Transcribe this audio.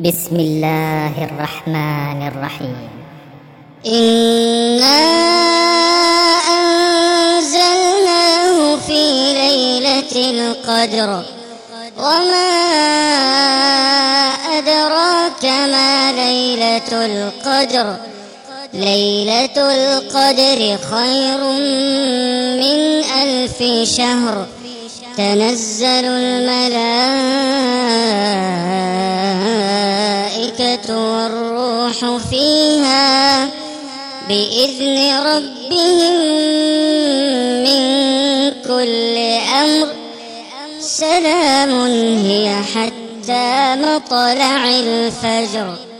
بسم الله الرحمن الرحيم. إنا أنزلناه في ليلة القدر وما أدراك ما ليلة القدر. ليلة القدر خير من 1000 شهر. تنزل الملائكة والروح فيها بإذن ربهم من كل أمر. سلام هي حتى مطلع الفجر.